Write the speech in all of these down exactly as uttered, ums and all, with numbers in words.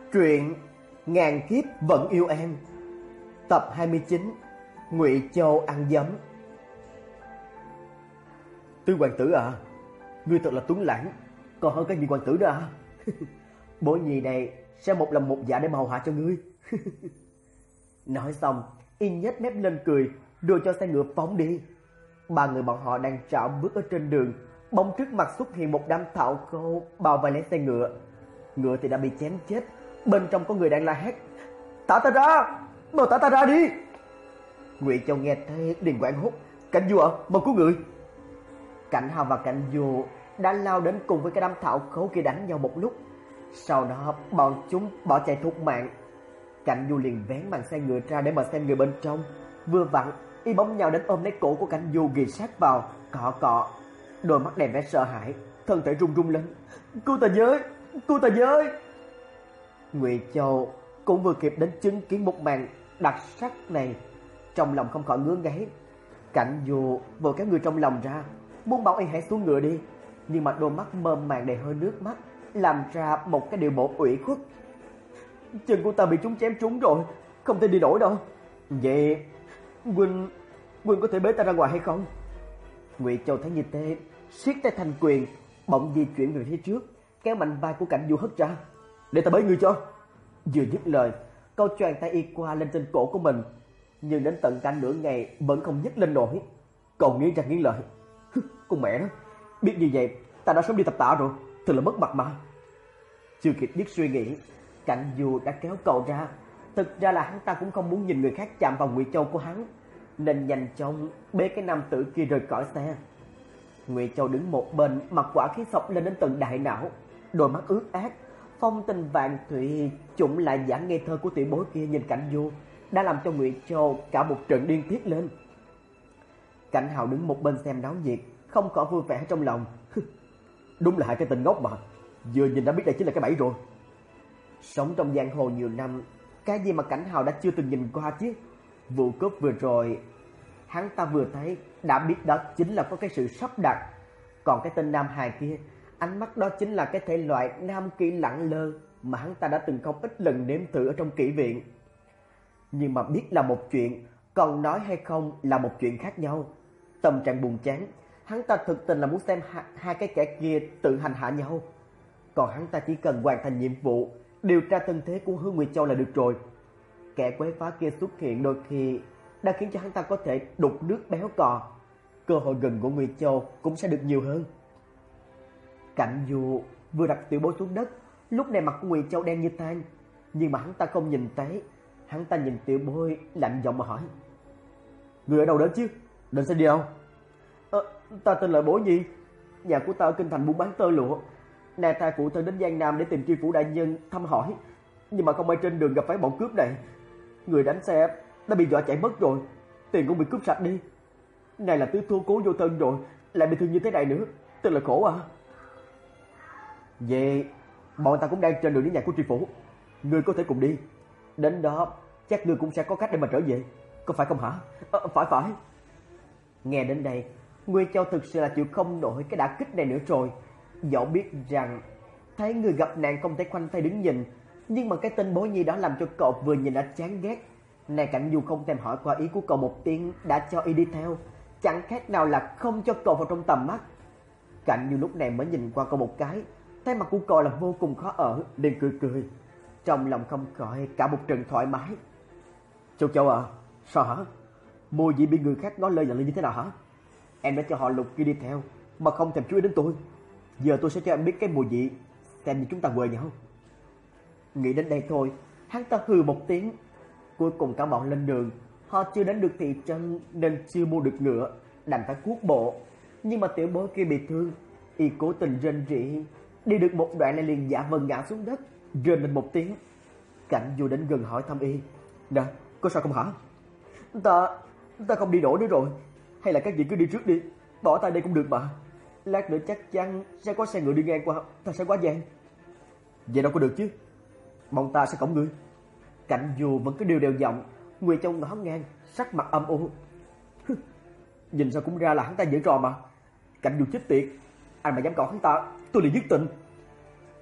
Truyện Ngàn Kiếp Vẫn Yêu Em, tập hai mươi chín, Ngụy Châu ăn dấm. Tư hoàng tử à, ngươi thật là tuấn lãng, còn hơn cả nhị hoàng tử đó à. Bố nhì này sẽ một lòng một dạ để hầu hạ cho ngươi. Nói xong, y nhếch mép lên cười, rồi cho xe ngựa phóng đi. Ba người bọn họ đang trảo bước ở trên đường, bỗng trước mặt xuất hiện một đám thảo khô bao vây lấy xe ngựa. Ngựa thì đã bị chém chết, bên trong có người đang la hét: "Thả ta ra, mau thả ta ra đi!" Ngụy Châu nghe thấy liền quảng hốt: "Cảnh vua ạ, mau cứu người!" Cảnh Hào và Cảnh vua đã lao đến cùng với cái đám thảo khấu kia đánh nhau một lúc. Sau đó bọn chúng bỏ chạy thục mạng. Cảnh vua liền vén màn xe ngựa ra để mà xem người bên trong. Vừa vặn y bỗng nhào đến ôm lấy cổ của Cảnh vua ghì sát vào, cọ cọ. Đôi mắt đèn vẻ sợ hãi, thân thể run run lên: "Cứu ta với, cứu ta với!" Ngụy Châu cũng vừa kịp đến chứng kiến một màn đặc sắc này, trong lòng không khỏi ngứa ngáy. Cảnh vua vội kéo người trong lòng ra, muốn bảo y hãy xuống ngựa đi, nhưng mà đôi mắt mơ màng đầy hơi nước mắt, làm ra một cái điệu bộ ủy khuất: "Chân của ta bị chúng chém trúng rồi, không thể đi nổi đâu. Vậy huynh huynh có thể bế ta ra ngoài hay không?" Ngụy Châu thấy như thế, siết tay thành quyền, bỗng di chuyển về phía trước, kéo mạnh vai của Cảnh vua hất ra: "Để ta bế ngươi cho." Vừa dứt lời, câu choàng tay y qua lên trên cổ của mình, nhưng đến tận cả nửa ngày vẫn không nhấc lên nổi. Còn nghiến răng nghiến lợi: "Con mẹ nó, biết như vậy ta đã sớm đi tập tạ rồi, thật là mất mặt mà." Chưa kịp dứt suy nghĩ, Cảnh vua đã kéo cậu ra. Thực ra là hắn ta cũng không muốn nhìn người khác chạm vào Ngụy Châu của hắn, nên nhanh chóng bế cái nam tử kia rời khỏi xe. Ngụy Châu đứng một bên, mặt quả khí sộc lên đến tận đại não, đôi mắt ướt át, phong tình vạn thủy trụng lại dáng ngây thơ của tiểu bối kia nhìn Cảnh vua, đã làm cho Ngụy Châu cả một trận điên tiết lên. Cảnh Hào đứng một bên xem náo nhiệt, không khỏi vui vẻ trong lòng: "Đúng là hai cái tên ngốc mà, vừa nhìn đã biết đây chính là cái bẫy rồi." Sống trong giang hồ nhiều năm, cái gì mà Cảnh Hào đã chưa từng nhìn qua chứ. Vụ cướp vừa rồi, hắn ta vừa thấy đã biết đó chính là có cái sự sắp đặt. Còn cái tên Nam Hài kia, ánh mắt đó chính là cái thể loại nam kỹ lẳng lơ mà hắn ta đã từng không ít lần nếm thử ở trong kỹ viện. Nhưng mà biết là một chuyện, còn nói hay không là một chuyện khác nhau. Tâm trạng buồn chán, hắn ta thực tình là muốn xem hai, hai cái kẻ kia tự hành hạ nhau. Còn hắn ta chỉ cần hoàn thành nhiệm vụ điều tra thân thế của Hứa Ngụy Châu là được rồi. Kẻ quấy phá kia xuất hiện đôi khi đã khiến cho hắn ta có thể đục nước béo cò, cơ hội gần của Ngụy Châu cũng sẽ được nhiều hơn. Cảnh vua vừa đặt tiểu bối xuống đất, lúc này mặt của Ngụy Châu đen như than, nhưng mà hắn ta không nhìn thấy. Hắn ta nhìn tiểu bối lạnh giọng mà hỏi: "Người ở đâu đến chứ? Định sẽ đi đâu?" "Ờ, ta tên là Bố Nhi, nhà của ta ở kinh thành buôn bán tơ lụa. Nay ta phụ thân đến Giang Nam để tìm Tri phủ đại nhân thăm hỏi, nhưng mà không may trên đường gặp phải bọn cướp này. Người đánh xe đã bị dọa chạy mất rồi, tiền cũng bị cướp sạch đi. Này là tứ thua cố vô thân rồi, lại bị thương như thế này nữa, thật là khổ à." "Vậy bọn ta cũng đang trên đường đến nhà của Tri phủ, ngươi có thể cùng đi. Đến đó chắc ngươi cũng sẽ có cách để mà trở về, có phải không hả?" À, phải phải. Nghe đến đây, Ngụy Châu thực sự là chịu không nổi cái đả kích này nữa rồi. Dẫu biết rằng thấy người gặp nạn không thể khoanh tay đứng nhìn, nhưng mà cái tên Bố Nhi đó làm cho cậu vừa nhìn đã chán ghét. Này Cảnh dù không thèm hỏi qua ý của cậu một tiếng đã cho y đi theo, chẳng khác nào là không cho cậu vào trong tầm mắt. Cảnh như lúc này mới nhìn qua cậu một cái, thấy mặt của cậu là vô cùng khó ở, liền cười cười, trong lòng không khỏi cả một trận thoải mái. "Châu Châu à, sao hả? Mùi vị bị người khác nói lời nhận lời như thế nào hả? Em đã cho họ Lục kia đi theo mà không thèm chú ý đến tôi. Giờ tôi sẽ cho em biết cái mùi vị, xem như chúng ta quê nhau." Nghĩ đến đây thôi, hắn ta hừ một tiếng. Cuối cùng cả bọn lên đường. Họ chưa đến được thị trấn nên chưa mua được ngựa, đành phải cuốc bộ. Nhưng mà tiểu bối kia bị thương, y cố tình rên rỉ, đi được một đoạn lại liền giả vờ ngã xuống đất, rên lên một tiếng. Cảnh vua đến gần hỏi thăm y: "Nè, có sao không hả?" Ta ta không đi nổi nữa rồi. Hay là các vị cứ đi trước đi, bỏ ta đây cũng được mà. Lát nữa chắc chắn sẽ có xe ngựa đi ngang qua, ta sẽ quá gian." "Vậy đâu có được chứ, bọn ta sẽ cõng ngươi." Cảnh vua vẫn cứ đều đều giọng. Ngụy Châu ngó ngang, sắc mặt âm u: "Nhìn sao cũng ra là hắn ta giở trò mà. Cảnh vua chết tiệt, ai mà dám cõng hắn ta, tôi liền giết tình."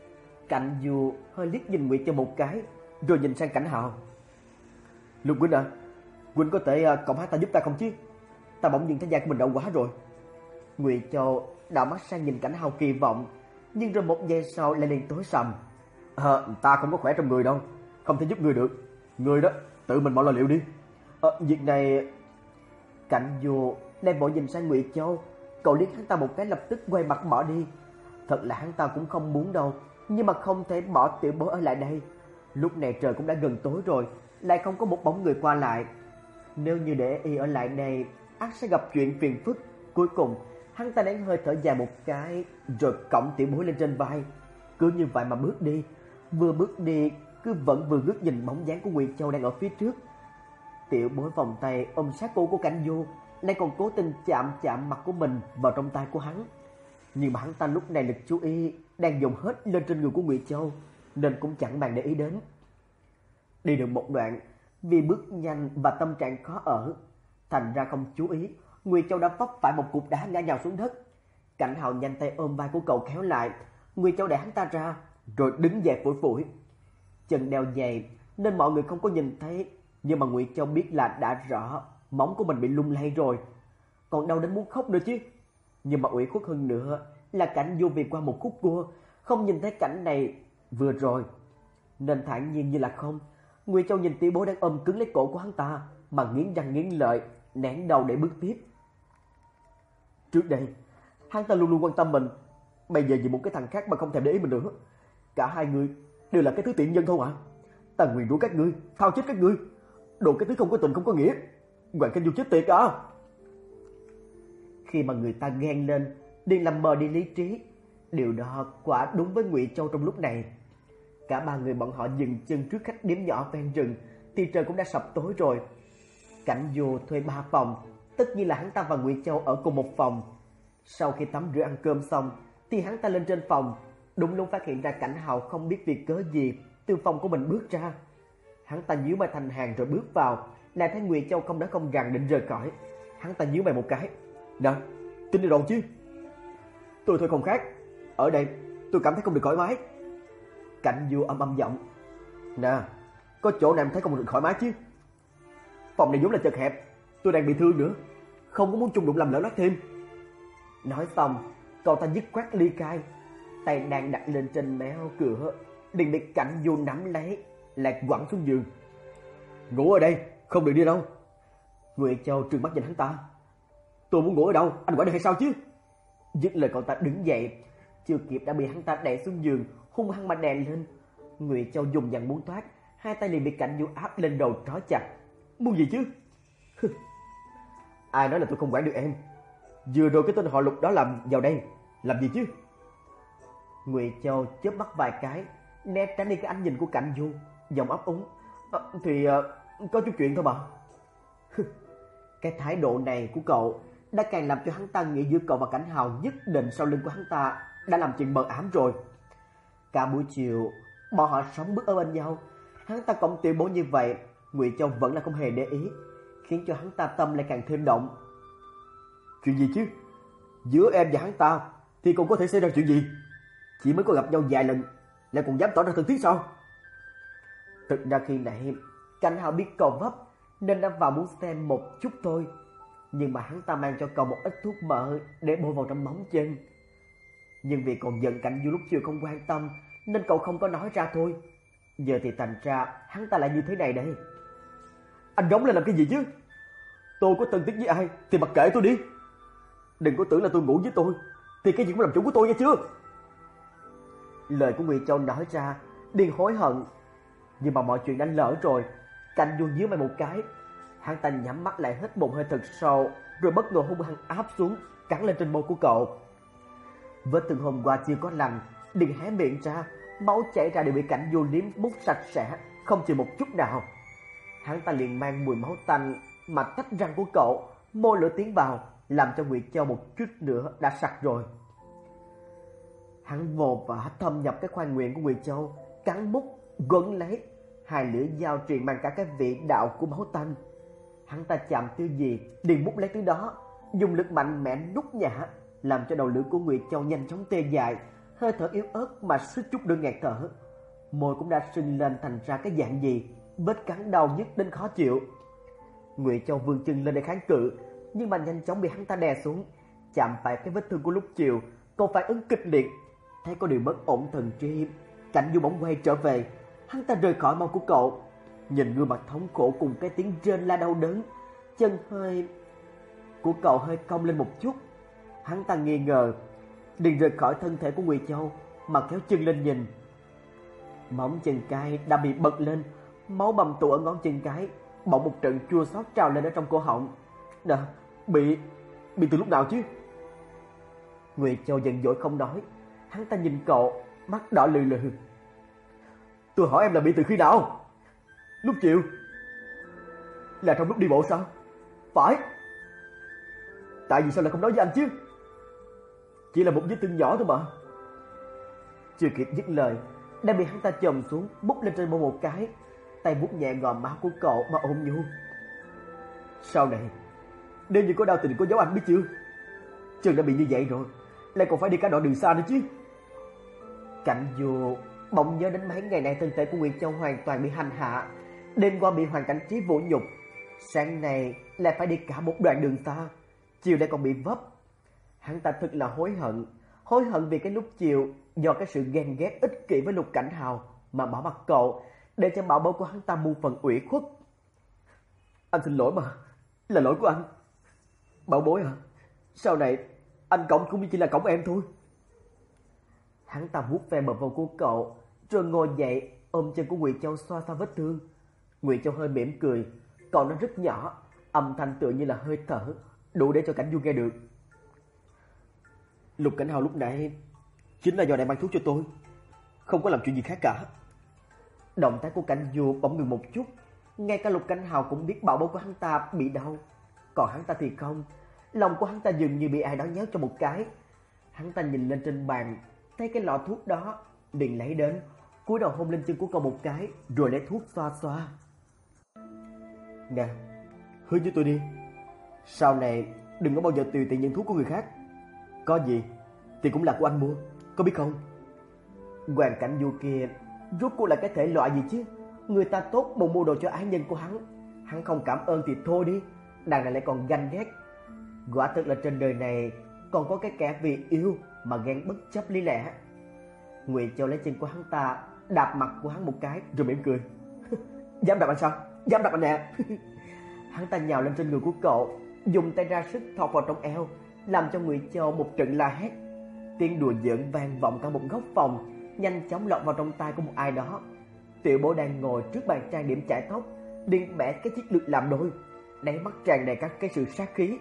Cảnh Du hơi liếc nhìn Nguyệt Châu một cái, rồi nhìn sang Cảnh Hào. Lục huynh à, huynh có thể uh, cộng hát ta giúp ta không chứ? Ta bỗng nhiên thấy da của mình đau quá rồi. Nguyệt Châu đảo mắt sang nhìn Cảnh Hào kỳ vọng, nhưng rồi một giây sau lại liền tối sầm. À, ta không có khỏe trong người đâu, không thể giúp ngươi được. Ngươi đó, tự mình mọi lo liệu đi. À, việc này... Cảnh Du lại vội nhìn sang Nguyệt Châu, cậu liếc hắn ta một cái lập tức quay mặt bỏ đi. Thật là hắn ta cũng không muốn đâu, nhưng mà không thể bỏ tiểu bối ở lại đây. Lúc này trời cũng đã gần tối rồi, lại không có một bóng người qua lại. Nếu như để y ở lại đây, ắt sẽ gặp chuyện phiền phức. Cuối cùng, hắn ta đánh hơi thở dài một cái, rồi cõng tiểu bối lên trên vai. Cứ như vậy mà bước đi. Vừa bước đi, cứ vẫn vừa ngước nhìn bóng dáng của Nguyệt Châu đang ở phía trước. Tiểu bối vòng tay ôm sát cổ của Cảnh Du, lại còn cố tình chạm chạm mặt của mình vào trong tay của hắn. Nhưng mà hắn ta lúc này lực chú ý đang dồn hết lên trên người của Nguyệt Châu, nên cũng chẳng màng để ý đến. Đi được một đoạn, vì bước nhanh và tâm trạng khó ở, thành ra không chú ý, Nguyệt Châu đã vấp phải một cục đá ngã nhào xuống đất. Cảnh Hào nhanh tay ôm vai của cậu kéo lại, Nguyệt Châu đẩy hắn ta ra, rồi đứng dậy phủi phủi. Chân đeo giày nên mọi người không có nhìn thấy, nhưng mà Nguyệt Châu biết là đã rõ móng của mình bị lung lay rồi, còn đau đến muốn khóc nữa chứ. Nhưng mà ủy khuất hơn nữa là Cảnh Du vì qua một khúc cua không nhìn thấy cảnh này vừa rồi, nên thản nhiên như là không. Nguyệt Châu nhìn tiểu bối đang ôm cứng lấy cổ của hắn ta mà nghiến răng nghiến lợi, nén đầu để bước tiếp. Trước đây hắn ta luôn luôn quan tâm mình, bây giờ vì một cái thằng khác mà không thèm để ý mình nữa. Cả hai người đều là cái thứ tiện nhân thôi à. Ta nguyền rủa các ngươi, phao chết các ngươi, đồ cái thứ không có tình không có nghĩa. Hoàng Cảnh Du chết tiệt à. Khi mà người ta ghen lên, điên làm mờ đi lý trí. Điều đó quả đúng với Nguyệt Châu trong lúc này. Cả ba người bọn họ dừng chân trước khách điếm nhỏ ven rừng thì trời cũng đã sập tối rồi. Cảnh Du thuê ba phòng, tất nhiên là hắn ta và Nguyệt Châu ở cùng một phòng. Sau khi tắm rửa ăn cơm xong thì hắn ta lên trên phòng, đúng lúc phát hiện ra Cảnh Hào không biết vì cớ gì từ phòng của mình bước ra. Hắn ta nhíu mày thành hàng rồi bước vào, lại thấy Nguyệt Châu không nói không rằng định rời khỏi. Hắn ta nhíu mày một cái. Nè, tin đi rồi chứ? Tôi thôi không khác, ở đây tôi cảm thấy không được thoải mái. Cảnh Du âm âm giọng. Nè, có chỗ nào em thấy không được thoải mái chứ? Phòng này vốn là chật hẹp, tôi đang bị thương nữa, không có muốn chung đụng làm lỡ lát thêm. Nói xong, cậu ta dứt khoát ly khai, tay đang đặt lên trên méo cửa, liền bị Cảnh Du nắm lấy, lại quẳng xuống giường. Ngủ ở đây, không được đi đâu. Nguyệt Châu trừng mắt nhìn hắn ta. Tôi muốn ngủ ở đâu, anh quản được hay sao chứ? Dứt lời cậu ta đứng dậy, chưa kịp đã bị hắn ta đè xuống giường, hung hăng mà đè lên. Nguyệt Châu dùng dằn muốn thoát, hai tay liền bị Cảnh Du áp lên đầu trói chặt. Muốn gì chứ? Ai nói là tôi không quản được em? Vừa rồi cái tên họ Lục đó làm vào đây làm gì chứ? Nguyệt Châu chớp mắt vài cái, né tránh đi cái ánh nhìn của Cảnh Du, giọng ấp úng. À, thì à, có chút chuyện thôi mà. Cái thái độ này của cậu đã càng làm cho hắn ta nghĩ giữa cậu và Cảnh Hào nhất định sau lưng của hắn ta đã làm chuyện mờ ám rồi. Cả buổi chiều bọn họ sống bước ở bên nhau, hắn ta cộng tiểu bố như vậy, Nguyệt Châu vẫn là không hề để ý, khiến cho hắn ta tâm lại càng thêm động. Chuyện gì chứ? Giữa em và hắn ta thì còn có thể xảy ra chuyện gì? Chỉ mới có gặp nhau vài lần lại còn dám tỏ ra thân thiết sao? Thực ra khi nãy Cảnh Hào biết cậu vấp nên đã vào muốn xem một chút thôi, nhưng mà hắn ta mang cho cậu một ít thuốc mỡ để bôi vào trong móng chân. Nhưng vì còn giận Cảnh Du lúc chiều không quan tâm nên cậu không có nói ra thôi. Giờ thì thành ra hắn ta lại như thế này đây. Anh rống lên làm cái gì chứ? Tôi có thân thiết với ai thì mặc kệ tôi đi. Đừng có tưởng là tôi ngủ với tôi thì cái gì cũng làm chủ của tôi nha chưa? Lời của Nguyệt Châu nói ra điên hối hận, nhưng mà mọi chuyện đã lỡ rồi. Cảnh Du nhíu mày một cái, hắn ta nhắm mắt lại hít một hơi thật sâu, rồi bất ngờ hung hăng áp xuống, cắn lên trên môi của cậu. Vết thương hôm qua chưa có lành, liền hé miệng ra, máu chảy ra đều bị Cảnh Du liếm mút sạch sẽ, không chừa một chút nào. Hắn ta liền mang mùi máu tanh mà tách răng của cậu, môi lửa tiến vào, làm cho Nguyệt Châu một chút nữa đã sặc rồi. Hắn vồ vả thâm nhập cái khoang miệng của Nguyệt Châu, cắn mút, quấn lấy, hai lưỡi dao truyền mang cả cái vị đạo của máu tanh. Hắn ta chạm thứ gì liền mút lấy thứ đó, dùng lực mạnh mẽ nút nhả, làm cho đầu lưỡi của Nguyệt Châu nhanh chóng tê dại, hơi thở yếu ớt mà suýt chút nữa nghẹt thở. Môi cũng đã sưng lên thành ra cái dạng gì, vết cắn đau nhức đến khó chịu. Ngụy Châu vươn chân lên để kháng cự, nhưng mà nhanh chóng bị hắn ta đè xuống. Chạm phải cái vết thương của lúc chiều, cậu phản ứng kịch liệt. Thấy có điều bất ổn thần trí, Cảnh Du bỗng quay trở về. Hắn ta rời khỏi mau của cậu, nhìn gương mặt thống khổ cùng cái tiếng rên la đau đớn. Chân hơi của cậu hơi cong lên một chút. Hắn ta nghi ngờ, liền rời khỏi thân thể của Ngụy Châu mà kéo chân lên nhìn. Móng chân cái đã bị bật lên, máu bầm tụ ở ngón chân cái, bỗng một trận chua xót trào lên ở trong cổ họng. Nè, bị bị từ lúc nào chứ? Ngụy Châu giận dỗi không nói. Hắn ta nhìn cậu, mắt đỏ lừ lừ. Tôi hỏi em là bị từ khi nào? Lúc chiều. Là trong lúc đi bộ sao? Phải. Tại vì sao lại không nói với anh chứ? Chỉ là một vết thương nhỏ thôi mà. Chưa kịp dứt lời, đã bị hắn ta chồm xuống, bút lên trên môi một cái, tay vuốt nhẹ gò má của cậu mà ôm nhu. Sau này, nếu như có đau tình có giấu anh biết chưa? Chân đã bị như vậy rồi, lại còn phải đi cả đoạn đường xa nữa chứ. Cảnh Du bỗng nhớ đến mấy ngày nay thân thể của Ngụy Châu hoàn toàn bị hành hạ, đêm qua bị Hoàng Cảnh Trí vũ nhục, sáng nay lại phải đi cả một đoạn đường xa, chiều lại còn bị vấp. Hắn ta thật là hối hận, hối hận vì cái lúc chiều do cái sự ghen ghét ích kỷ với Lục Cảnh Hào mà bỏ mặc cậu, để cho bảo bối của hắn ta muôn phần ủy khuất. Anh xin lỗi mà, là lỗi của anh. Bảo bối à, sau này anh cổng cũng chỉ là cổng em thôi. Hắn ta vuốt ve bờ vai của cậu, rồi ngồi dậy ôm chân của Ngụy Châu xoa xoa vết thương. Ngụy Châu hơi mỉm cười, cậu nói rất nhỏ, âm thanh tựa như là hơi thở, đủ để cho Cảnh Du nghe được. Lục Cảnh Hào lúc nãy chính là do đại mang thuốc cho tôi, không có làm chuyện gì khác cả. Động tác của Cảnh Du bỗng ngừng một chút. Ngay cả Lục Cảnh Hào cũng biết bảo bối của hắn ta bị đau, còn hắn ta thì không. Lòng của hắn ta dường như bị ai đó nhéo cho một cái. Hắn ta nhìn lên trên bàn, thấy cái lọ thuốc đó, liền lấy đến, cúi đầu hôn lên chân của cậu một cái, rồi lấy thuốc xoa xoa. Nè, hứa với tôi đi, sau này đừng có bao giờ tùy tiện nhận thuốc của người khác. Có gì thì cũng là của anh mua, có biết không? Hoàng Cảnh Du kia rốt cuộc là cái thể loại gì chứ? Người ta tốt bụng mua đồ cho ái nhân của hắn, hắn không cảm ơn thì thôi đi, đằng này lại còn ganh ghét. Quả thực là trên đời này còn có cái kẻ vì yêu mà ghen bất chấp lý lẽ. Ngụy Châu lấy chân của hắn ta đạp mặt của hắn một cái rồi mỉm cười. Dám đạp anh sao? Dám đạp anh nè. Hắn ta nhào lên trên người của cậu, dùng tay ra sức thọt vào trong eo, làm cho Ngụy Châu một trận la hét. Tiếng đùa giỡn vang vọng cả một góc phòng, nhanh chóng lọt vào trong tai của một ai đó. Tiểu Bố đang ngồi trước bàn trang điểm chải tóc, liền bẻ cái chiếc lược làm đôi, đáy mắt tràn đầy các cái sự sát khí.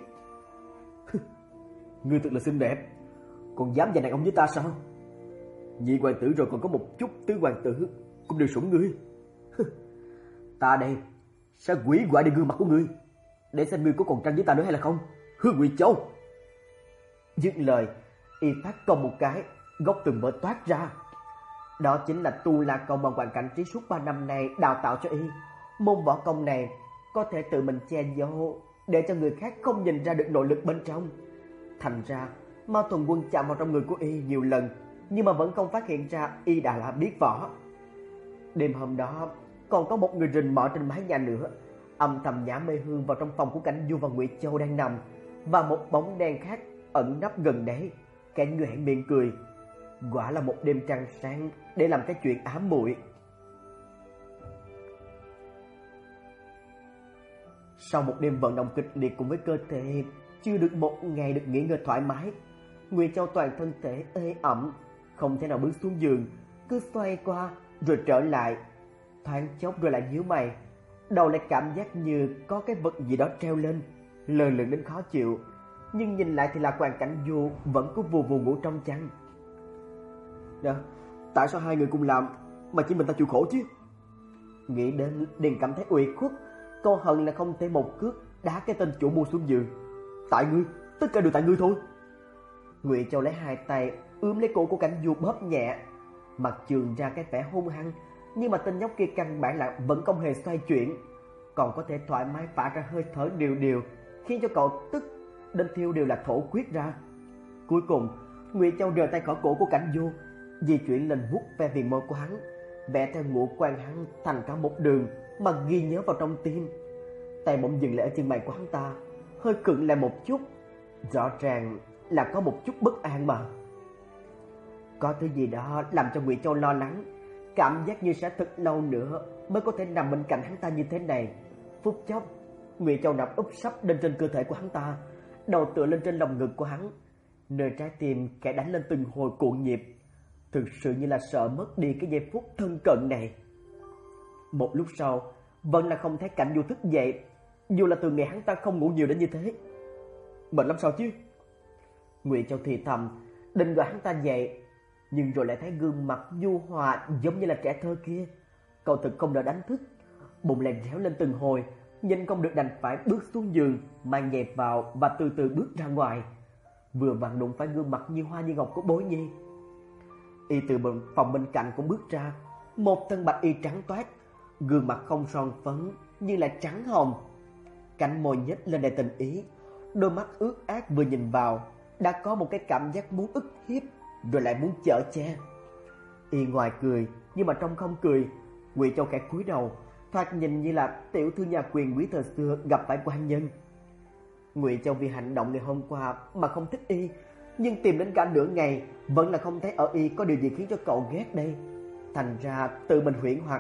Ngươi thật là xinh đẹp, còn dám giành đàn ông với ta sao? Nhị hoàng tử rồi còn có một chút tứ hoàng tử cũng đều sủng ngươi. Ta đây sẽ hủy hoại đi gương mặt của ngươi, để xem ngươi có còn tranh với ta nữa hay là không. Hứa Ngụy Châu. Dứt lời, y phát công một cái, góc tường vỡ toát ra. Đó chính là tu la công mà Hoàng Cảnh Trí suốt ba năm nay đào tạo cho y. Môn võ công này có thể tự mình che giấu, để cho người khác không nhìn ra được nội lực bên trong. Thành ra Mao Thuần Quân chạm vào trong người của y nhiều lần, nhưng mà vẫn không phát hiện ra y đã là biết võ. Đêm hôm đó còn có một người rình mò trên mái nhà nữa, âm thầm nhả mê hương vào trong phòng của Cảnh Du và Ngụy Châu đang nằm, và một bóng đen khác ẩn nấp gần đấy. Cả người hãy miệng cười. Quả là một đêm trăng sáng để làm cái chuyện ám muội. Sau một đêm vận động kịch liệt cùng với cơ thể chưa được một ngày được nghỉ ngơi thoải mái, Ngụy Châu toàn thân thể ê ẩm, không thể nào bước xuống giường, cứ xoay qua rồi trở lại, thoáng chốc rồi lại nhíu mày, đầu lại cảm giác như có cái vật gì đó treo lên, lờ lửng đến khó chịu, nhưng nhìn lại thì là Hoàng Cảnh Du vẫn cứ vù vù ngủ trong chăn. Nè, tại sao hai người cùng làm mà chỉ mình ta chịu khổ chứ? Nghĩ đến liền cảm thấy ủy khuất, cô hận là không thể một cước đá cái tên chủ mua xuống giường. Tại ngươi, tất cả đều tại ngươi thôi. Ngụy Châu lấy hai tay ướm lấy cổ của Cảnh Du bóp nhẹ, mặt trường ra cái vẻ hung hăng, nhưng mà tên nhóc kia căn bản là vẫn không hề xoay chuyển, còn có thể thoải mái phả ra hơi thở đều đều, khiến cho cậu tức đến thiêu đều là thổ huyết ra. Cuối cùng Ngụy Châu rời tay khỏi cổ của Cảnh Du, di chuyển lên vuốt ve viền môi của hắn, vẽ theo ngũ quan hắn thành cả một đường mà ghi nhớ vào trong tim. Tay bỗng dừng lại ở chân mày của hắn ta, hơi khựng lại một chút, rõ ràng là có một chút bất an mà. Có thứ gì đó làm cho Ngụy Châu lo lắng, cảm giác như sẽ thật lâu nữa mới có thể nằm bên cạnh hắn ta như thế này. Phút chốc, Ngụy Châu nằm úp sấp lên trên cơ thể của hắn ta, đầu tựa lên trên lòng ngực của hắn, nơi trái tim khẽ đánh lên từng hồi cuộn nhịp, thực sự như là sợ mất đi cái giây phút thân cận này. Một lúc sau, vẫn là không thấy Cảnh Du thức dậy, dù là từ ngày hắn ta không ngủ nhiều đến như thế. Mệt lắm sao chứ? Ngụy Châu thì thầm, định gọi hắn ta dậy, nhưng rồi lại thấy gương mặt nhu hòa giống như là trẻ thơ kia. Cậu thực không đỡ đánh thức, bụng lại réo lên từng hồi, nhìn không được đành phải bước xuống giường, mang giày vào và từ từ bước ra ngoài. Vừa vặn đụng phải gương mặt như hoa như ngọc của Bối Nhi. Y từ phòng bên cạnh cũng bước ra, một thân bạch y trắng toát, gương mặt không son phấn nhưng lại trắng hồng, cánh môi nhếch lên đầy tình ý, đôi mắt ướt át vừa nhìn vào đã có một cái cảm giác muốn ức hiếp rồi lại muốn chở che. Y ngoài cười nhưng mà trong không cười. Ngụy Châu khẽ cúi đầu, thoạt nhìn như là tiểu thư nhà quyền quý thời xưa gặp phải quan nhân. Ngụy Châu vì hành động ngày hôm qua mà không thích Y, nhưng tìm đến cả nửa ngày vẫn là không thấy ở Y có điều gì khiến cho cậu ghét đây. Thành ra tự mình huyễn hoặc.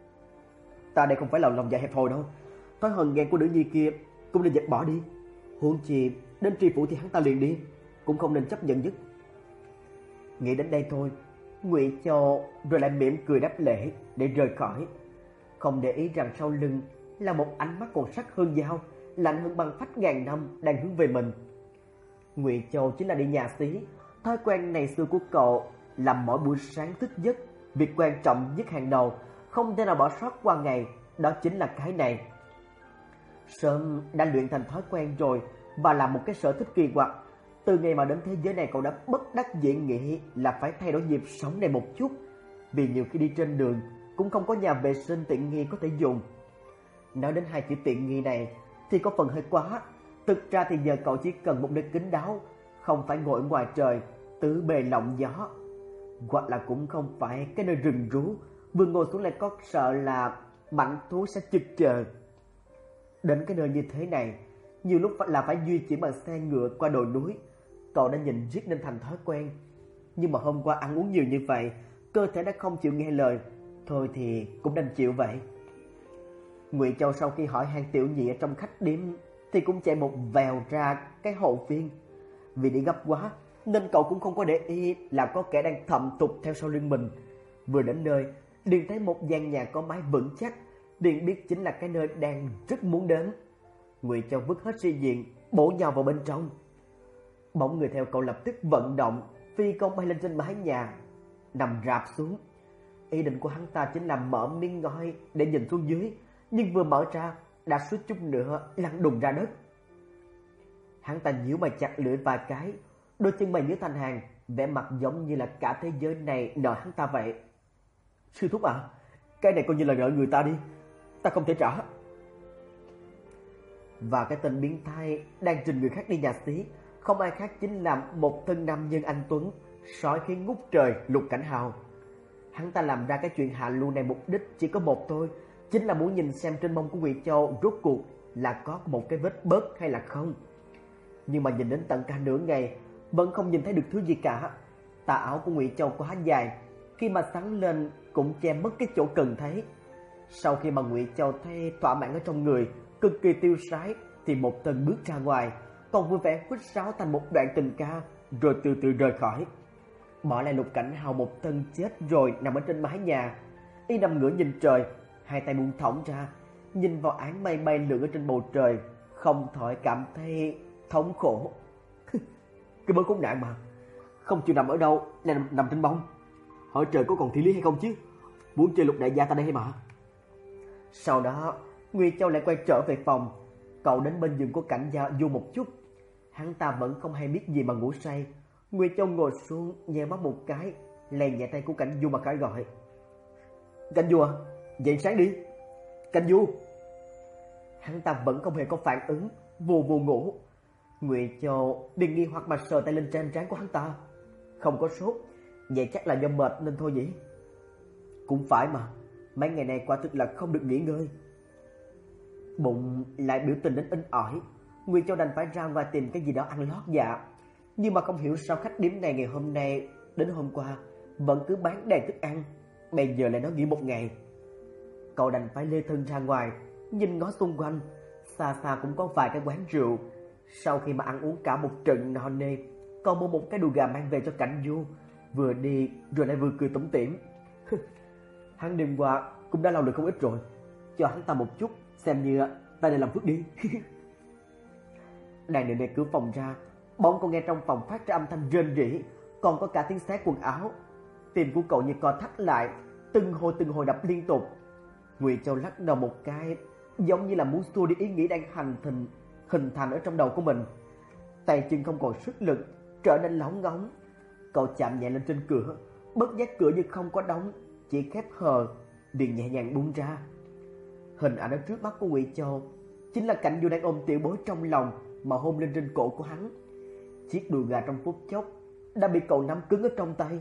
Ta đây không phải là lòng dạ hẹp hòi đâu, thói hờn ghen của nữ nhi kia cũng nên dẹp bỏ đi. Huống chi đến tri phủ thì hắn ta liền đi, cũng không nên chấp nhận nhất. Nghĩ đến đây thôi, Ngụy Châu rồi lại mỉm cười đáp lễ để rời khỏi, không để ý rằng sau lưng là một ánh mắt còn sắc hơn dao, lạnh hơn băng phách ngàn năm đang hướng về mình. Ngụy Châu chính là đi nhà xí, thói quen này xưa của cậu làm mỗi buổi sáng thức giấc, việc quan trọng nhất hàng đầu, không thể nào bỏ sót qua ngày, đó chính là cái này. Sớm đã luyện thành thói quen rồi và là một cái sở thích kỳ quặc. Từ ngày mà đến thế giới này cậu đã bất đắc dĩ nghĩ là phải thay đổi nhịp sống này một chút, vì nhiều khi đi trên đường cũng không có nhà vệ sinh tiện nghi có thể dùng. Nói đến hai chữ tiện nghi này thì có phần hơi quá. Thực ra thì giờ cậu chỉ cần một nơi kín đáo, không phải ngồi ngoài trời tứ bề lộng gió, hoặc là cũng không phải cái nơi rừng rú, vừa ngồi xuống lại có sợ là mãnh thú sẽ chực chờ. Đến cái nơi như thế này, nhiều lúc là phải di chuyển bằng xe ngựa qua đồi núi, cậu đã nhìn riết nên thành thói quen. Nhưng mà hôm qua ăn uống nhiều như vậy, cơ thể đã không chịu nghe lời, thôi thì cũng đành chịu vậy. Ngụy Châu sau khi hỏi hàng tiểu nhị ở trong khách điếm thì cũng chạy một vèo ra cái hậu viên. Vì đi gấp quá nên cậu cũng không có để ý là có kẻ đang thầm thụt theo sau lưng mình. Vừa đến nơi, liền thấy một gian nhà có mái vững chắc, liền biết chính là cái nơi đang rất muốn đến. Ngụy Châu vứt hết sĩ diện, bổ nhào vào bên trong. Bỗng người theo cậu lập tức vận động, phi công bay lên trên mái nhà, nằm rạp xuống. Ý định của hắn ta chính là mở miếng ngói để nhìn xuống dưới, nhưng vừa mở ra đã suýt chút nữa lăn đùng ra đất. Hắn ta nhíu mày chặt lưỡi vài cái, đôi chân mày nhíu thành hàng, vẻ mặt giống như là cả thế giới này nợ hắn ta vậy. Sư thúc à, cái này coi như là nợ người ta đi, ta không thể trả. Và cái tên biến thái đang trình người khác đi nhà xí, không ai khác chính là một thân nam nhân anh tuấn, sói khí ngút trời Lục Cảnh Hào. Hắn ta làm ra cái chuyện hạ lưu này mục đích chỉ có một thôi, chính là muốn nhìn xem trên mông của Ngụy Châu rốt cuộc là có một cái vết bớt hay là không. Nhưng mà nhìn đến tận cả nửa ngày vẫn không nhìn thấy được thứ gì cả. Tà áo của Ngụy Châu quá dài, khi mà sáng lên cũng che mất cái chỗ cần thấy. Sau khi mà Ngụy Châu thấy thỏa mãn ở trong người, cực kỳ tiêu sái, thì một thân bước ra ngoài, còn vui vẻ huýt sáo thành một đoạn tình ca, rồi từ từ rời khỏi, bỏ lại Lục Cảnh Hào một thân chết rồi nằm ở trên mái nhà. Y nằm ngửa nhìn trời, hai tay buông thõng ra, nhìn vào áng mây bay lượn ở trên bầu trời, không khỏi cảm thấy thống khổ. Cái bớt khốn nạn mà, không chịu nằm ở đâu lại nằm, nằm trên bông. Hỏi trời có còn thiên lý hay không chứ, muốn chơi Lục đại gia ta đây mà. Sau đó Ngụy Châu lại quay trở về phòng. Cậu đến bên giường của Cảnh Gia Du một chút, hắn ta vẫn không hay biết gì mà ngủ say. Ngụy Châu ngồi xuống, nhẹ mắt một cái, lay nhẹ tay của Cảnh Du mà khẽ gọi: Cảnh Du à, dậy sáng đi. Cảnh Du. Hắn ta vẫn không hề có phản ứng, vù vù ngủ. Ngụy Châu liền nghi hoặc mà sờ tay lên trên trán của hắn ta. Không có sốt, Vậy chắc là do mệt nên thôi nhỉ? Cũng phải mà, mấy ngày này quả thực là không được nghỉ ngơi. Bụng lại biểu tình đến in ỏi, Nguyên Châu đành phải ra ngoài tìm cái gì đó ăn lót dạ. Nhưng mà không hiểu sao khách điếm này ngày hôm nay đến hôm qua vẫn cứ bán đầy thức ăn, bây giờ lại nói nghỉ một ngày. Cậu đành phải lê thân ra ngoài, nhìn ngó xung quanh, xa xa cũng có vài cái quán rượu. Sau khi mà ăn uống cả một trận no nê, cậu mua một cái đùi gà mang về cho Cảnh Du, vừa đi rồi lại vừa cười tủm tỉm. Hắn đêm qua cũng đã lau được không ít rồi, cho hắn ta một chút, xem như ta nên làm phước đi. Đang định đẩy cửa phòng ra, bỗng cậu nghe trong phòng phát ra âm thanh rên rỉ, còn có cả tiếng xé quần áo. Tim của cậu như co thắt lại, từng hồi từng hồi đập liên tục. Ngụy Châu lắc đầu một cái, giống như là muốn xua đi ý nghĩ đang hành hình hình thành ở trong đầu của mình. Tay chân không còn sức lực, trở nên lóng ngóng. Cậu chạm nhẹ lên trên cửa, bất giác cửa như không có đóng, chỉ khép hờ, liền nhẹ nhàng buông ra. Hình ảnh ở trước mắt của Ngụy Châu chính là Cảnh Du đang ôm Tiểu Bối trong lòng mà hôn lên trên cổ của hắn. Chiếc đùi gà trong phút chốc đã bị cậu nắm cứng ở trong tay.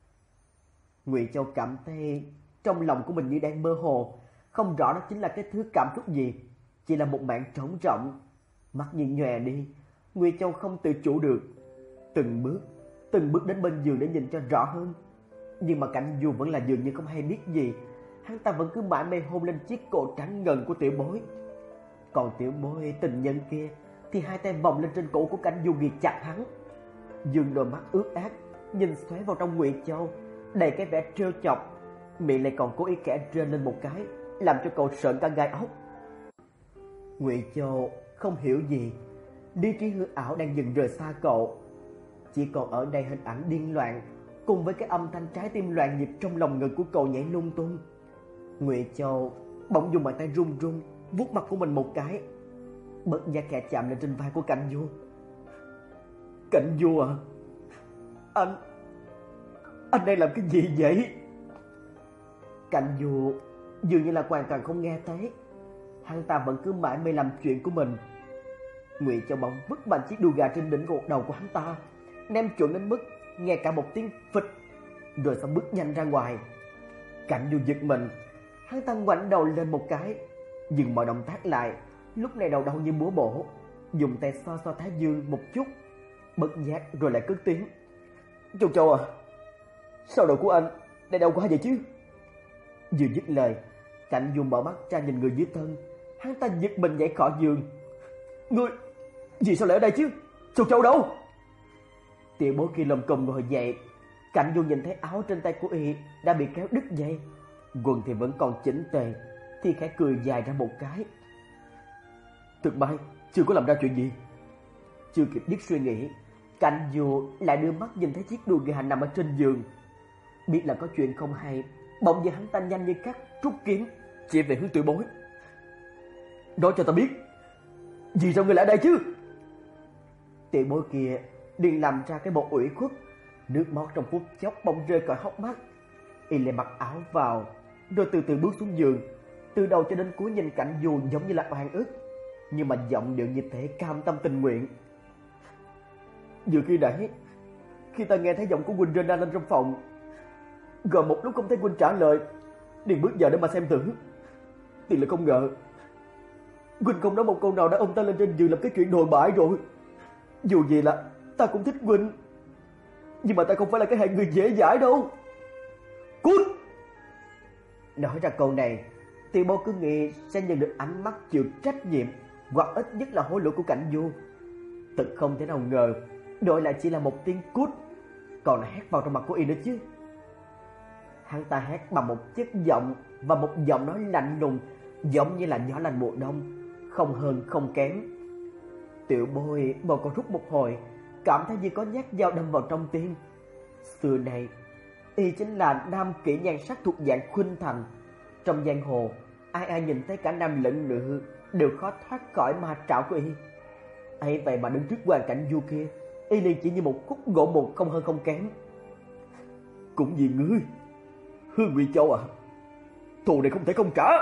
Ngụy Châu cảm thấy trong lòng của mình như đang mơ hồ, không rõ đó chính là cái thứ cảm xúc gì, chỉ là một mảng trống rỗng. Mắt nhìn nhòe đi, Ngụy Châu không tự chủ được, từng bước, từng bước đến bên giường để nhìn cho rõ hơn. Nhưng mà Cảnh Du vẫn là dường như không hay biết gì, hắn ta vẫn cứ mãi mê hôn lên chiếc cổ trắng ngần của Tiểu Bối. Còn Tiểu Bối tình nhân kia thì hai tay vòng lên trên cổ của Cảnh Du ghiệt chặt hắn. Dương đôi mắt ướt át nhìn xoáy vào trong Ngụy Châu, đầy cái vẻ trêu chọc, miệng lại còn cố ý khẽ rên lên một cái, làm cho cậu sợn cả gai ốc. Ngụy Châu không hiểu gì, lý trí hư ảo đang dần rời xa cậu, chỉ còn ở đây hình ảnh điên loạn cùng với cái âm thanh trái tim loạn nhịp trong lòng ngực của cậu nhảy lung tung. Ngụy Châu bỗng dùng bàn tay run run vuốt mặt của mình một cái, bất giác khẽ chạm lên trên vai của Cảnh Du. Cảnh Du à, anh anh đang làm cái gì vậy? Cảnh Du dường như là hoàn toàn không nghe thấy, hắn ta vẫn cứ mãi mê làm chuyện của mình. Ngụy Châu bỗng vứt mạnh chiếc đùi gà trên đỉnh gột đầu của hắn ta, ném chuẩn đến mức nghe cả một tiếng phịch, rồi xong bước nhanh ra ngoài. Cảnh Du giật mình, hắn ta ngoảnh đầu lên một cái, dừng mọi động tác lại, lúc này đầu đau như búa bổ, dùng tay xoa xoa thái dương một chút, bất giác rồi lại cất tiếng. Châu Châu à, sao đầu của anh lại đau quá vậy chứ? Vừa dứt lời, Cảnh Du mở mắt ra nhìn người dưới thân, hắn ta giật mình nhảy khỏi giường. Ngươi, gì sao lại ở đây chứ? Châu Châu đâu? Tiểu Bối kia lồm cồm ngồi dậy, Cảnh Du nhìn thấy áo trên tay của y đã bị kéo đứt dây, quần thì vẫn còn chỉnh tề, thì khẽ cười dài ra một cái. Thực may chưa có làm ra chuyện gì. Chưa kịp dứt suy nghĩ, Cảnh Du lại đưa mắt nhìn thấy chiếc đùi gà nằm ở trên giường. Biết là có chuyện không hay, bỗng giờ hắn ta nhanh như cắt rút kiếm chỉ về hướng Tiểu Bối. Nói cho ta biết, vì sao ngươi lại ở đây chứ? Tiểu Bối kia liền làm ra cái bộ ủy khuất, nước mắt trong phút chốc bỗng rơi khỏi hốc mắt. Y lại mặc áo vào, rồi từ từ bước xuống giường, từ đầu cho đến cuối nhìn Cảnh Du giống như là oan ức, nhưng mà giọng điệu như thể cam tâm tình nguyện. Vừa khi nãy, khi ta nghe thấy giọng của Quỳnh rên lên trong phòng, gọi một lúc không thấy Quỳnh trả lời, liền bước vào để mà xem thử, thì lại không ngờ Quỳnh không nói một câu nào đã ôm ta lên trên giường làm cái chuyện đồi bại rồi. Dù gì là ta cũng thích Quỳnh, nhưng mà ta không phải là cái hạng người dễ dãi đâu. Cút! Nói ra câu này, Tiểu Bối cứ nghĩ sẽ nhận được ánh mắt chịu trách nhiệm hoặc ít nhất là hối lỗi của Cảnh Du. Thật không thể nào ngờ đổi lại chỉ là một tiếng cút, còn là hét vào trong mặt của y nữa chứ. Hắn ta hét bằng một chất giọng và một giọng nói lạnh lùng, giống như là gió lạnh mùa đông, không hơn không kém. Tiểu Bối bầu còn rút một hồi, cảm thấy như có nhát dao đâm vào trong tim. Xưa này y chính là nam kỹ nhan sắc thuộc dạng khuynh thành. Trong giang hồ, ai ai nhìn thấy cả nam lẫn nữ đều khó thoát khỏi ma trảo của y. ấy vậy mà đứng trước hoàn cảnh Du kia, y liền chỉ như một khúc gỗ mục, không hơn không kém. Cũng vì ngươi, Hương Ngụy Châu à, thù này không thể không trả.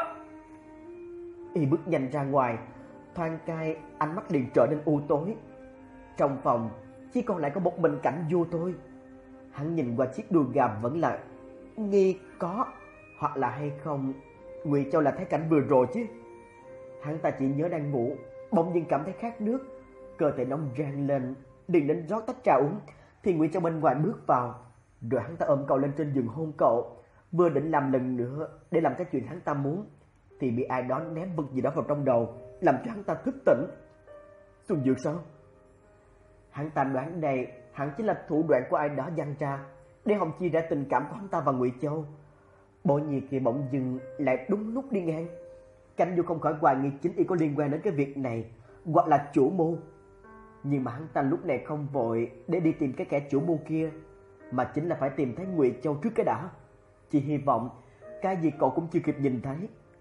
Y bước nhanh ra ngoài, thoáng cai ánh mắt liền trở nên u tối. Trong phòng chỉ còn lại có một mình Cảnh Du thôi. Hắn nhìn qua chiếc đùi gà vẫn là nghi có hoặc là hay không. Ngụy Châu là thấy cảnh vừa rồi chứ. Hắn ta chỉ nhớ đang ngủ, bỗng nhiên cảm thấy khát nước, cơ thể nóng rang lên, liền đến rót tách trà uống, thì Ngụy Châu bên ngoài bước vào, rồi hắn ta ôm cậu lên trên giường hôn cậu, vừa định làm lần nữa để làm cái chuyện hắn ta muốn, thì bị ai đó ném vật gì đó vào trong đầu, làm cho hắn ta thức tỉnh. Xuân Dược sao? Hắn ta đoán đây hẳn chính là thủ đoạn của ai đó dăng ra để hòng chia rẽ tình cảm của hắn ta và Ngụy Châu. Bội Nhi kia bỗng dưng lại đúng lúc đi ngang. Cảnh Du không khỏi hoài nghi chính y có liên quan đến cái việc này, hoặc là chủ mưu. Nhưng mà hắn ta lúc này không vội để đi tìm cái kẻ chủ mưu kia, mà chính là phải tìm thấy Ngụy Châu trước cái đã. Chỉ hy vọng cái gì cậu cũng chưa kịp nhìn thấy.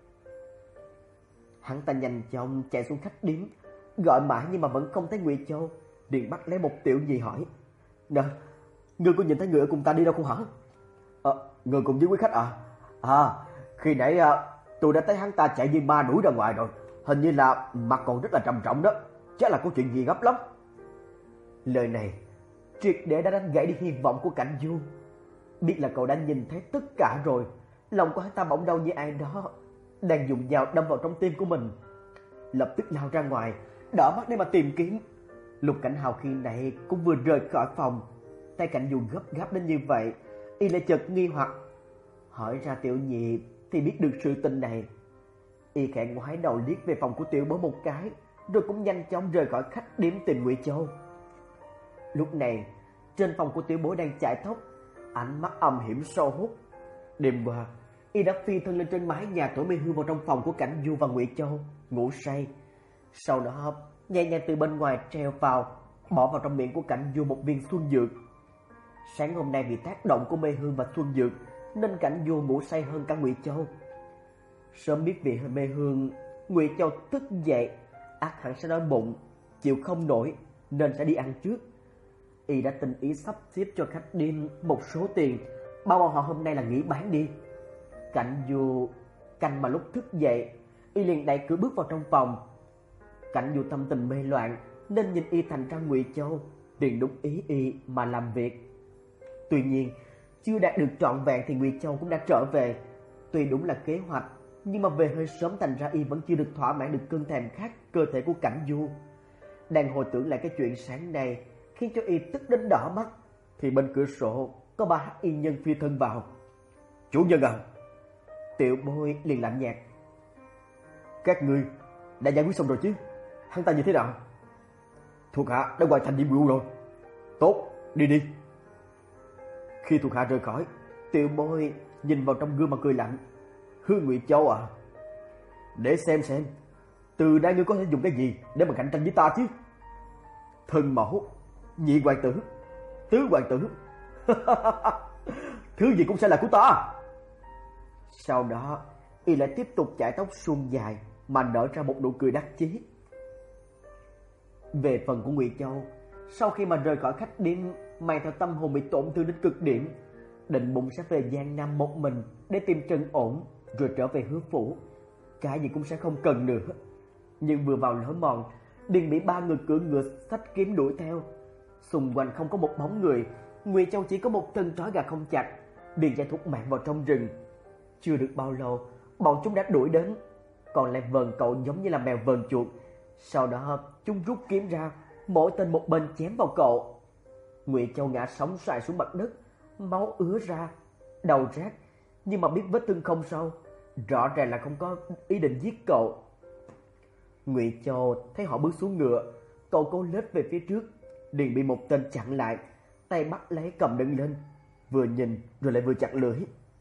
Hắn ta nhanh chóng chạy xuống khách điếm, gọi mãi nhưng mà vẫn không thấy Ngụy Châu, liền bắt lấy một tiểu nhị hỏi: "Nè, ngươi có nhìn thấy người ở cùng ta đi đâu không hả?" "Ờ, người cùng với quý khách à? À, khi nãy à, tôi đã thấy hắn ta chạy như ma đuổi ra ngoài rồi, hình như là mặt còn rất là trầm trọng đó, chắc là có chuyện gì gấp lắm." Lời này triệt để đã đánh gãy đi hy vọng của Cảnh Du. Biết là cậu đã nhìn thấy tất cả rồi, lòng của hắn ta bỗng đau như ai đó đang dùng dao đâm vào trong tim của mình. Lập tức lao ra ngoài, đỏ mắt để mà tìm kiếm. Lục Cảnh Hào khi nãy cũng vừa rời khỏi phòng, tay Cảnh Du gấp gáp đến như vậy, y lại chợt nghi hoặc hỏi ra tiểu nhị thì biết được sự tình này. Y khẽ ngoái đầu liếc về phòng của tiểu bối một cái, rồi cũng nhanh chóng rời khỏi khách điếm tìm Ngụy Châu. Lúc này trên phòng của tiểu bối đang chải tóc, ánh mắt âm hiểm sâu hút. Đêm qua y đã phi thân lên trên mái nhà thổi mê hương vào trong phòng của Cảnh Du và Ngụy Châu ngủ say, sau đó nhẹ nhàng từ bên ngoài treo vào, bỏ vào trong miệng của Cảnh Du một viên xuân dược. Sáng hôm nay vì tác động của mê hương và xuân dược nên Cảnh Du ngủ say hơn cả Ngụy Châu. Sớm biết vì mê hương, Ngụy Châu thức dậy ắt hẳn sẽ đói bụng, chịu không nổi nên sẽ đi ăn trước. Y đã tình ý sắp xếp cho khách điếm một số tiền, bao bọn họ hôm nay là nghỉ bán đi. Cảnh Du canh mà lúc thức dậy, y liền đẩy cửa bước vào trong phòng. Cảnh Du tâm tình mê loạn nên nhìn y thành ra Ngụy Châu liền đúng ý y mà làm việc. Tuy nhiên chưa đạt được trọn vẹn thì Ngụy Châu cũng đã trở về. Tuy đúng là kế hoạch, nhưng mà về hơi sớm thành ra y vẫn chưa được thỏa mãn được cơn thèm khát cơ thể của Cảnh Du. Đang hồi tưởng lại cái chuyện sáng nay khiến cho y tức đến đỏ mắt, thì bên cửa sổ có ba hắc y nhân phi thân vào. "Chủ nhân à!" Tiểu bối liền lạnh nhạt: "Các ngươi đã giải quyết xong rồi chứ? Hắn ta như thế nào?" "Thuộc hạ đã hoàn thành nhiệm vụ rồi." "Tốt, đi đi." Khi thuộc hạ rời khỏi, tiểu bối nhìn vào trong gương mà cười lạnh: "Hương Ngụy Châu à, để xem xem từ nay ngươi có thể dùng cái gì để mà cạnh tranh với ta chứ? Thân mẫu, nhị hoàng tử, tứ hoàng tử, thứ gì cũng sẽ là của ta." Sau đó y lại tiếp tục chải tóc suôn dài mà nở ra một nụ cười đắc chí. Về phần của Ngụy Châu, sau khi mà rời khỏi khách điếm mang theo tâm hồn bị tổn thương đến cực điểm, định bụng sẽ về Giang Nam một mình để tìm trấn ổn, rồi trở về Hứa phủ, cái gì cũng sẽ không cần nữa. Nhưng vừa vào lối mòn, liền bị ba người cưỡi ngựa xách kiếm đuổi theo. Xung quanh không có một bóng người, Ngụy Châu chỉ có một thân trói gà không chặt, liền chạy thục mạng vào trong rừng. Chưa được bao lâu, bọn chúng đã đuổi đến, còn lại vờn cậu giống như là mèo vờn chuột. Sau đó chúng rút kiếm ra, mỗi tên một bên chém vào cậu. Ngụy Châu ngã sóng xoài xuống mặt đất, máu ứa ra, đầu rát, nhưng mà biết vết thương không sâu, rõ ràng là không có ý định giết cậu. Ngụy Châu thấy họ bước xuống ngựa, cậu cố lết về phía trước, liền bị một tên chặn lại, tay bắt lấy cầm đứng lên, vừa nhìn rồi lại vừa chặt lưỡi.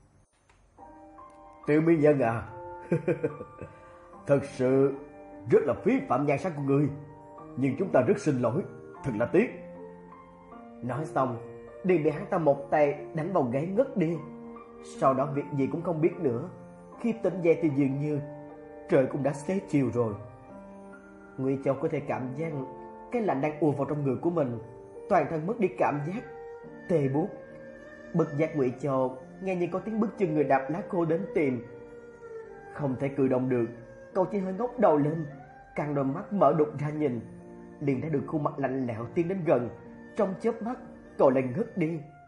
"Tiểu mỹ nhân à, thật sự rất là phí phạm nhan sắc của ngươi, nhưng chúng ta rất xin lỗi, thật là tiếc." Nói xong, liền bị hắn ta một tay đánh vào gáy ngất đi. Sau đó việc gì cũng không biết nữa. Khi tỉnh dậy thì dường như trời cũng đã xế chiều rồi. Ngụy Châu có thể cảm giác cái lạnh đang ùa vào trong người của mình, toàn thân mất đi cảm giác, tê buốt. Bất giác Ngụy Châu nghe như có tiếng bước chân người đạp lá khô đến tìm. Không thể cử động được, cậu chỉ hơi ngóc đầu lên, căng đôi mắt mở đục ra nhìn, liền thấy được khuôn mặt lạnh lẽo tiến đến gần. Trong chớp mắt, cậu lại ngất đi.